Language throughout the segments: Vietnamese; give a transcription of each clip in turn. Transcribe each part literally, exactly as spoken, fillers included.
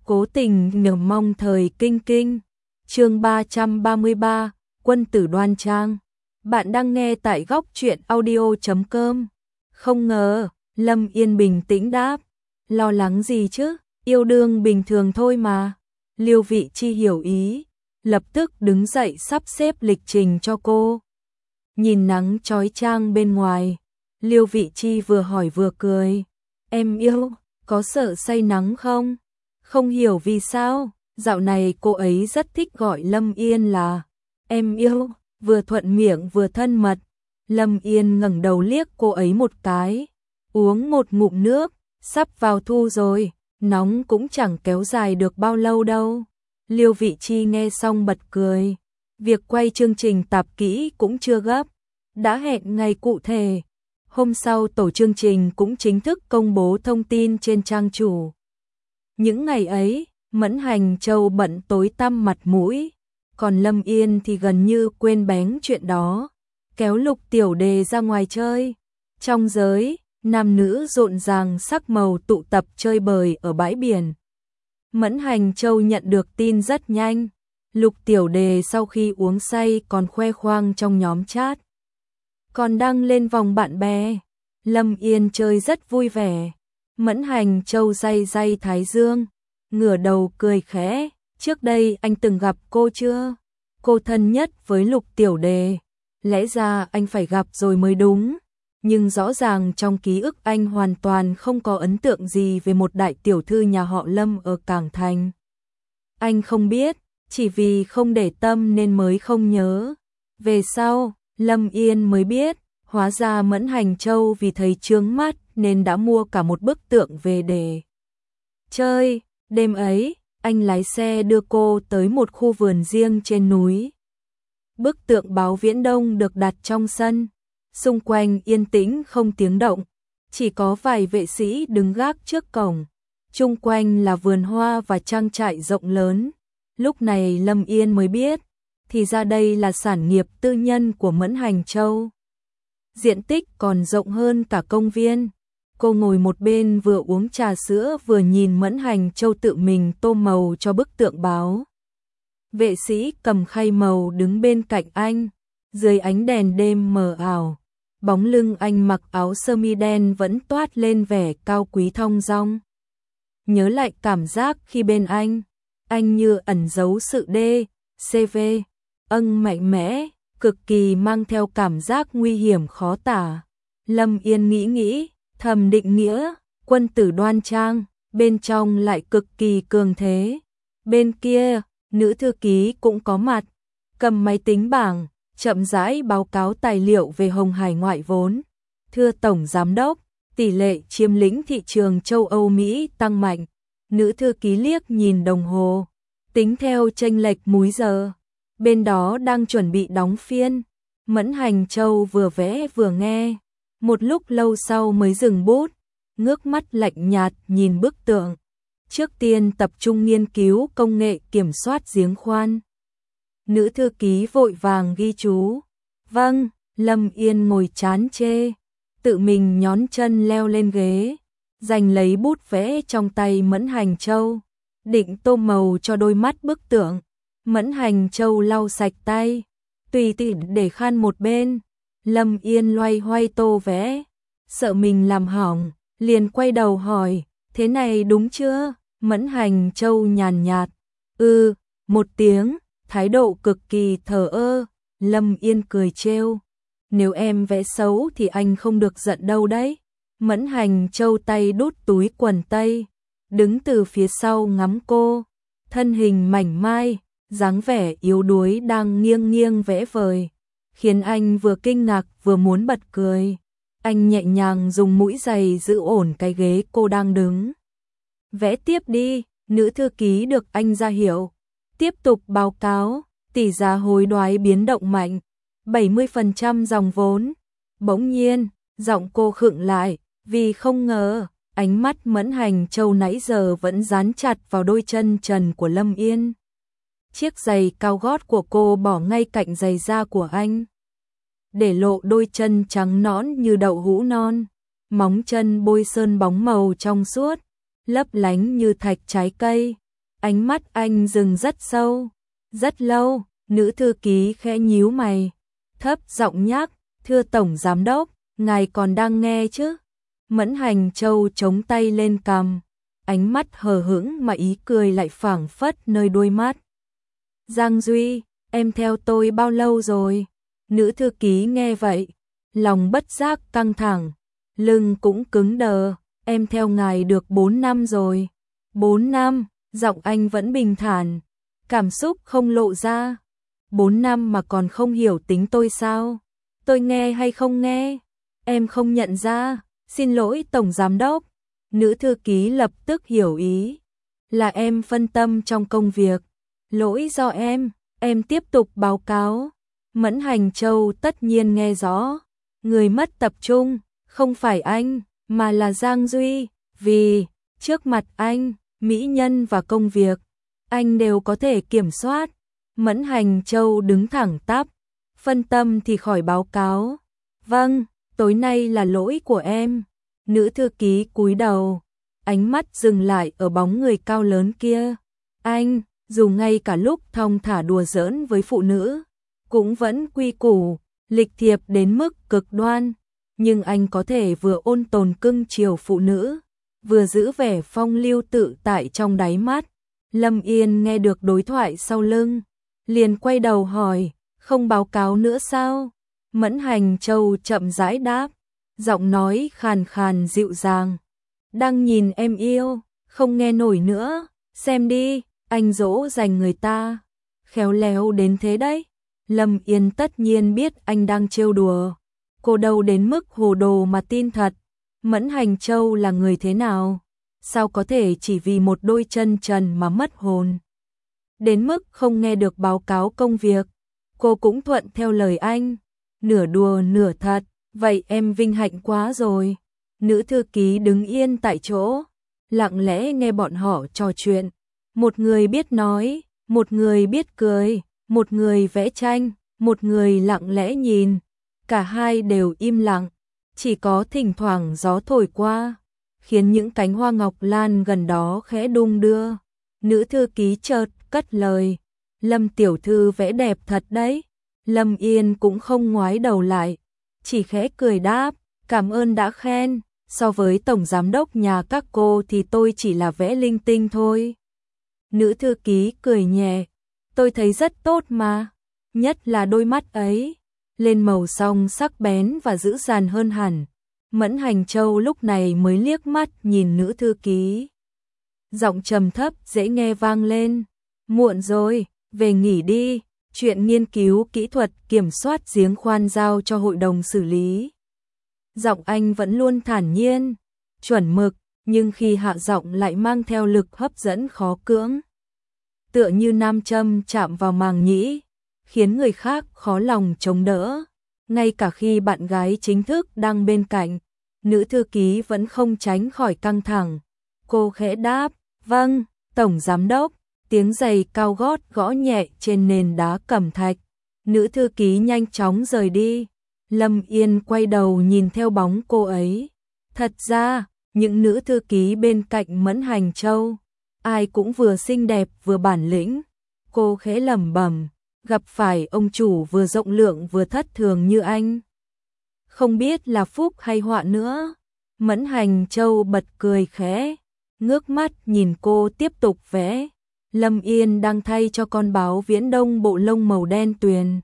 Cố tình nhờ mong thời kinh kinh. Chương ba trăm ba mươi ba, Quân tử đoan trang. Bạn đang nghe tại góc truyện audio chấm com. Không ngờ, Lâm Yên bình tĩnh đáp, lo lắng gì chứ, yêu đương bình thường thôi mà. Liêu Vị Chi hiểu ý, lập tức đứng dậy sắp xếp lịch trình cho cô. Nhìn nắng chói chang bên ngoài, Liêu Vị Chi vừa hỏi vừa cười, em yêu, có sợ say nắng không? Không hiểu vì sao, dạo này cô ấy rất thích gọi Lâm Yên là em yêu, vừa thuận miệng vừa thân mật. Lâm Yên ngẩng đầu liếc cô ấy một cái, uống một ngụm nước, sắp vào thu rồi, nóng cũng chẳng kéo dài được bao lâu đâu. Liêu Vị Chi nghe xong bật cười, việc quay chương trình tạp kỹ cũng chưa gấp, đã hẹn ngày cụ thể. Hôm sau tổ chương trình cũng chính thức công bố thông tin trên trang chủ. Những ngày ấy, Mẫn Hành Châu bận tối tăm mặt mũi, còn Lâm Yên thì gần như quên bén chuyện đó, kéo Lục Tiểu Đề ra ngoài chơi. Trong giới, nam nữ rộn ràng sắc màu tụ tập chơi bời ở bãi biển. Mẫn Hành Châu nhận được tin rất nhanh, Lục Tiểu Đề sau khi uống say còn khoe khoang trong nhóm chat, còn đăng lên vòng bạn bè. Lâm Yên chơi rất vui vẻ. Mẫn Hành Châu day day thái dương, ngửa đầu cười khẽ, trước đây anh từng gặp cô chưa? Cô thân nhất với Lục Tiểu Đề, lẽ ra anh phải gặp rồi mới đúng, nhưng rõ ràng trong ký ức anh hoàn toàn không có ấn tượng gì về một đại tiểu thư nhà họ Lâm ở Cảng Thành. Anh không biết, chỉ vì không để tâm nên mới không nhớ. Về sau, Lâm Yên mới biết, hóa ra Mẫn Hành Châu vì thấy chướng mắt nên đã mua cả một bức tượng về để chơi. Đêm ấy, anh lái xe đưa cô tới một khu vườn riêng trên núi. Bức tượng Báo Viễn Đông được đặt trong sân, xung quanh yên tĩnh không tiếng động, chỉ có vài vệ sĩ đứng gác trước cổng. Chung quanh là vườn hoa và trang trại rộng lớn. Lúc này Lâm Yên mới biết, thì ra đây là sản nghiệp tư nhân của Mẫn Hành Châu. Diện tích còn rộng hơn cả công viên. Cô ngồi một bên vừa uống trà sữa vừa nhìn Mẫn Hành Châu tự mình tô màu cho bức tượng báo. Vệ sĩ cầm khay màu đứng bên cạnh anh, dưới ánh đèn đêm mờ ảo, bóng lưng anh mặc áo sơ mi đen vẫn toát lên vẻ cao quý thong dong. Nhớ lại cảm giác khi bên anh, anh như ẩn giấu sự đê, xê vê, âng mạnh mẽ, cực kỳ mang theo cảm giác nguy hiểm khó tả. Lâm Yên nghĩ nghĩ, thầm định nghĩa, quân tử đoan trang, bên trong lại cực kỳ cường thế. Bên kia, nữ thư ký cũng có mặt, cầm máy tính bảng, chậm rãi báo cáo tài liệu về Hồng Hải ngoại vốn. Thưa Tổng Giám đốc, tỷ lệ chiếm lĩnh thị trường châu Âu Mỹ tăng mạnh. Nữ thư ký liếc nhìn đồng hồ, tính theo chênh lệch múi giờ. Bên đó đang chuẩn bị đóng phiên. Mẫn Hành Châu vừa vẽ vừa nghe, một lúc lâu sau mới dừng bút, ngước mắt lạnh nhạt nhìn bức tượng. Trước tiên tập trung nghiên cứu công nghệ kiểm soát giếng khoan. Nữ thư ký vội vàng ghi chú. Vâng. Lâm Yên ngồi chán chê, tự mình nhón chân leo lên ghế, giành lấy bút vẽ trong tay Mẫn Hành Châu, định tô màu cho đôi mắt bức tượng. Mẫn Hành Châu lau sạch tay, tùy tiện để khăn một bên. Lâm Yên loay hoay tô vẽ, sợ mình làm hỏng, liền quay đầu hỏi, thế này đúng chưa? Mẫn Hành Châu nhàn nhạt, ư, một tiếng, thái độ cực kỳ thờ ơ. Lâm Yên cười trêu, nếu em vẽ xấu thì anh không được giận đâu đấy. Mẫn Hành Châu tay đút túi quần tây, đứng từ phía sau ngắm cô, thân hình mảnh mai, dáng vẻ yếu đuối đang nghiêng nghiêng vẽ vời, khiến anh vừa kinh ngạc vừa muốn bật cười. Anh nhẹ nhàng dùng mũi giày giữ ổn cái ghế cô đang đứng. Vẽ tiếp đi. Nữ thư ký được anh ra hiệu, tiếp tục báo cáo, tỷ giá hối đoái biến động mạnh, bảy mươi phần trăm dòng vốn. Bỗng nhiên, giọng cô khựng lại, vì không ngờ, ánh mắt Mẫn Hành Châu nãy giờ vẫn dán chặt vào đôi chân trần của Lâm Yên. Chiếc giày cao gót của cô bỏ ngay cạnh giày da của anh, để lộ đôi chân trắng nõn như đậu hũ non, móng chân bôi sơn bóng màu trong suốt, lấp lánh như thạch trái cây. Ánh mắt anh dừng rất sâu, rất lâu, nữ thư ký khẽ nhíu mày, thấp giọng nhắc, thưa Tổng Giám Đốc, ngài còn đang nghe chứ? Mẫn Hành Châu chống tay lên cằm, ánh mắt hờ hững mà ý cười lại phảng phất nơi đôi mắt. Giang Duy, em theo tôi bao lâu rồi? Nữ thư ký nghe vậy, lòng bất giác căng thẳng, lưng cũng cứng đờ, em theo ngài được bốn năm rồi. bốn năm, giọng anh vẫn bình thản, cảm xúc không lộ ra. bốn năm mà còn không hiểu tính tôi sao? Tôi nghe hay không nghe? Em không nhận ra, xin lỗi Tổng Giám Đốc. Nữ thư ký lập tức hiểu ý, là em phân tâm trong công việc, lỗi do em, em tiếp tục báo cáo. Mẫn Hành Châu tất nhiên nghe rõ, người mất tập trung, không phải anh, mà là Giang Duy, vì, trước mặt anh, mỹ nhân và công việc, anh đều có thể kiểm soát. Mẫn Hành Châu đứng thẳng tắp, phân tâm thì khỏi báo cáo. Vâng, tối nay là lỗi của em. Nữ thư ký cúi đầu, ánh mắt dừng lại ở bóng người cao lớn kia. Anh, dù ngay cả lúc thong thả đùa giỡn với phụ nữ, cũng vẫn quy củ, lịch thiệp đến mức cực đoan, nhưng anh có thể vừa ôn tồn cưng chiều phụ nữ, vừa giữ vẻ phong lưu tự tại trong đáy mắt. Lâm Yên nghe được đối thoại sau lưng, liền quay đầu hỏi, không báo cáo nữa sao? Mẫn Hành Châu chậm rãi đáp, giọng nói khàn khàn dịu dàng. Đang nhìn em yêu, không nghe nổi nữa, xem đi, anh dỗ dành người ta, khéo léo đến thế đấy. Lâm Yên tất nhiên biết anh đang trêu đùa, cô đâu đến mức hồ đồ mà tin thật. Mẫn Hành Châu là người thế nào? Sao có thể chỉ vì một đôi chân trần mà mất hồn? Đến mức không nghe được báo cáo công việc, cô cũng thuận theo lời anh, nửa đùa nửa thật, vậy em vinh hạnh quá rồi. Nữ thư ký đứng yên tại chỗ, lặng lẽ nghe bọn họ trò chuyện. Một người biết nói, một người biết cười, một người vẽ tranh, một người lặng lẽ nhìn. Cả hai đều im lặng, chỉ có thỉnh thoảng gió thổi qua, khiến những cánh hoa ngọc lan gần đó khẽ đung đưa. Nữ thư ký chợt cất lời, Lâm tiểu thư vẽ đẹp thật đấy. Lâm Yên cũng không ngoái đầu lại, chỉ khẽ cười đáp, cảm ơn đã khen, so với Tổng Giám Đốc nhà các cô thì tôi chỉ là vẽ linh tinh thôi. Nữ thư ký cười nhẹ, tôi thấy rất tốt mà, nhất là đôi mắt ấy, lên màu song sắc bén và dữ dằn hơn hẳn. Mẫn Hành Châu lúc này mới liếc mắt nhìn nữ thư ký. Giọng trầm thấp dễ nghe vang lên, muộn rồi, về nghỉ đi, chuyện nghiên cứu kỹ thuật kiểm soát giếng khoan giao cho hội đồng xử lý. Giọng anh vẫn luôn thản nhiên, chuẩn mực, nhưng khi hạ giọng lại mang theo lực hấp dẫn khó cưỡng. Tựa như nam châm chạm vào màng nhĩ, khiến người khác khó lòng chống đỡ. Ngay cả khi bạn gái chính thức đang bên cạnh, nữ thư ký vẫn không tránh khỏi căng thẳng. Cô khẽ đáp, vâng, Tổng Giám Đốc. Tiếng giày cao gót gõ nhẹ trên nền đá cẩm thạch. Nữ thư ký nhanh chóng rời đi. Lâm Yên quay đầu nhìn theo bóng cô ấy. Thật ra, những nữ thư ký bên cạnh Mẫn Hành Châu, ai cũng vừa xinh đẹp vừa bản lĩnh. Cô khẽ lẩm bẩm, gặp phải ông chủ vừa rộng lượng vừa thất thường như anh, không biết là phúc hay họa nữa. Mẫn Hành Châu bật cười khẽ, ngước mắt nhìn cô tiếp tục vẽ. Lâm Yên đang thay cho con báo Viễn Đông bộ lông màu đen tuyền.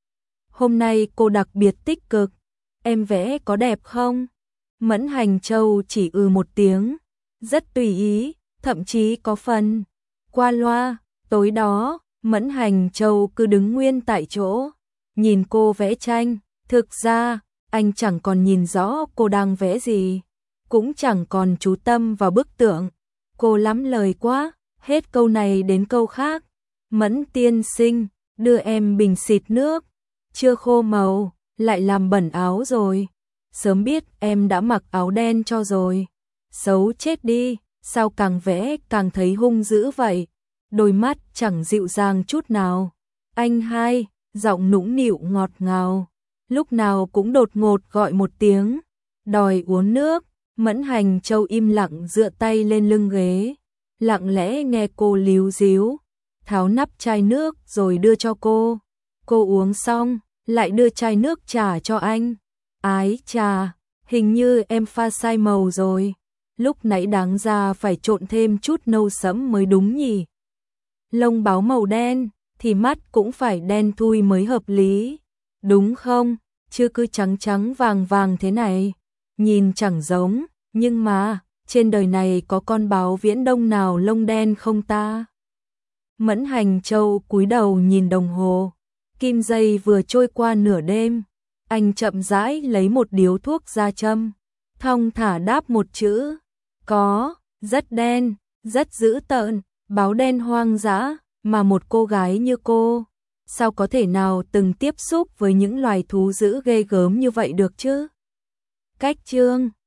Hôm nay cô đặc biệt tích cực, em vẽ có đẹp không? Mẫn Hành Châu chỉ ừ một tiếng, rất tùy ý, thậm chí có phần qua loa. Tối đó, Mẫn Hành Châu cứ đứng nguyên tại chỗ, nhìn cô vẽ tranh. Thực ra, anh chẳng còn nhìn rõ cô đang vẽ gì, cũng chẳng còn chú tâm vào bức tượng. Cô lắm lời quá, hết câu này đến câu khác. Mẫn tiên sinh, đưa em bình xịt nước, chưa khô màu, lại làm bẩn áo rồi. Sớm biết em đã mặc áo đen cho rồi. Xấu chết đi, sao càng vẽ càng thấy hung dữ vậy? Đôi mắt chẳng dịu dàng chút nào. Anh hai, giọng nũng nịu ngọt ngào, lúc nào cũng đột ngột gọi một tiếng, đòi uống nước. Mẫn Hành Châu im lặng dựa tay lên lưng ghế, lặng lẽ nghe cô líu díu, tháo nắp chai nước rồi đưa cho cô. Cô uống xong, lại đưa chai nước trà cho anh. Ái trà, hình như em pha sai màu rồi. Lúc nãy đáng ra phải trộn thêm chút nâu sẫm mới đúng nhỉ. Lông báo màu đen, thì mắt cũng phải đen thui mới hợp lý. Đúng không? Chứ cứ trắng trắng vàng vàng thế này. Nhìn chẳng giống, nhưng mà, trên đời này có con báo viễn đông nào lông đen không ta? Mẫn Hành Châu cúi đầu nhìn đồng hồ. Kim giây vừa trôi qua nửa đêm. Anh chậm rãi lấy một điếu thuốc ra châm. Thong thả đáp một chữ. Có, rất đen, rất dữ tợn, báo đen hoang dã, mà một cô gái như cô, sao có thể nào từng tiếp xúc với những loài thú dữ ghê gớm như vậy được chứ? Cách chương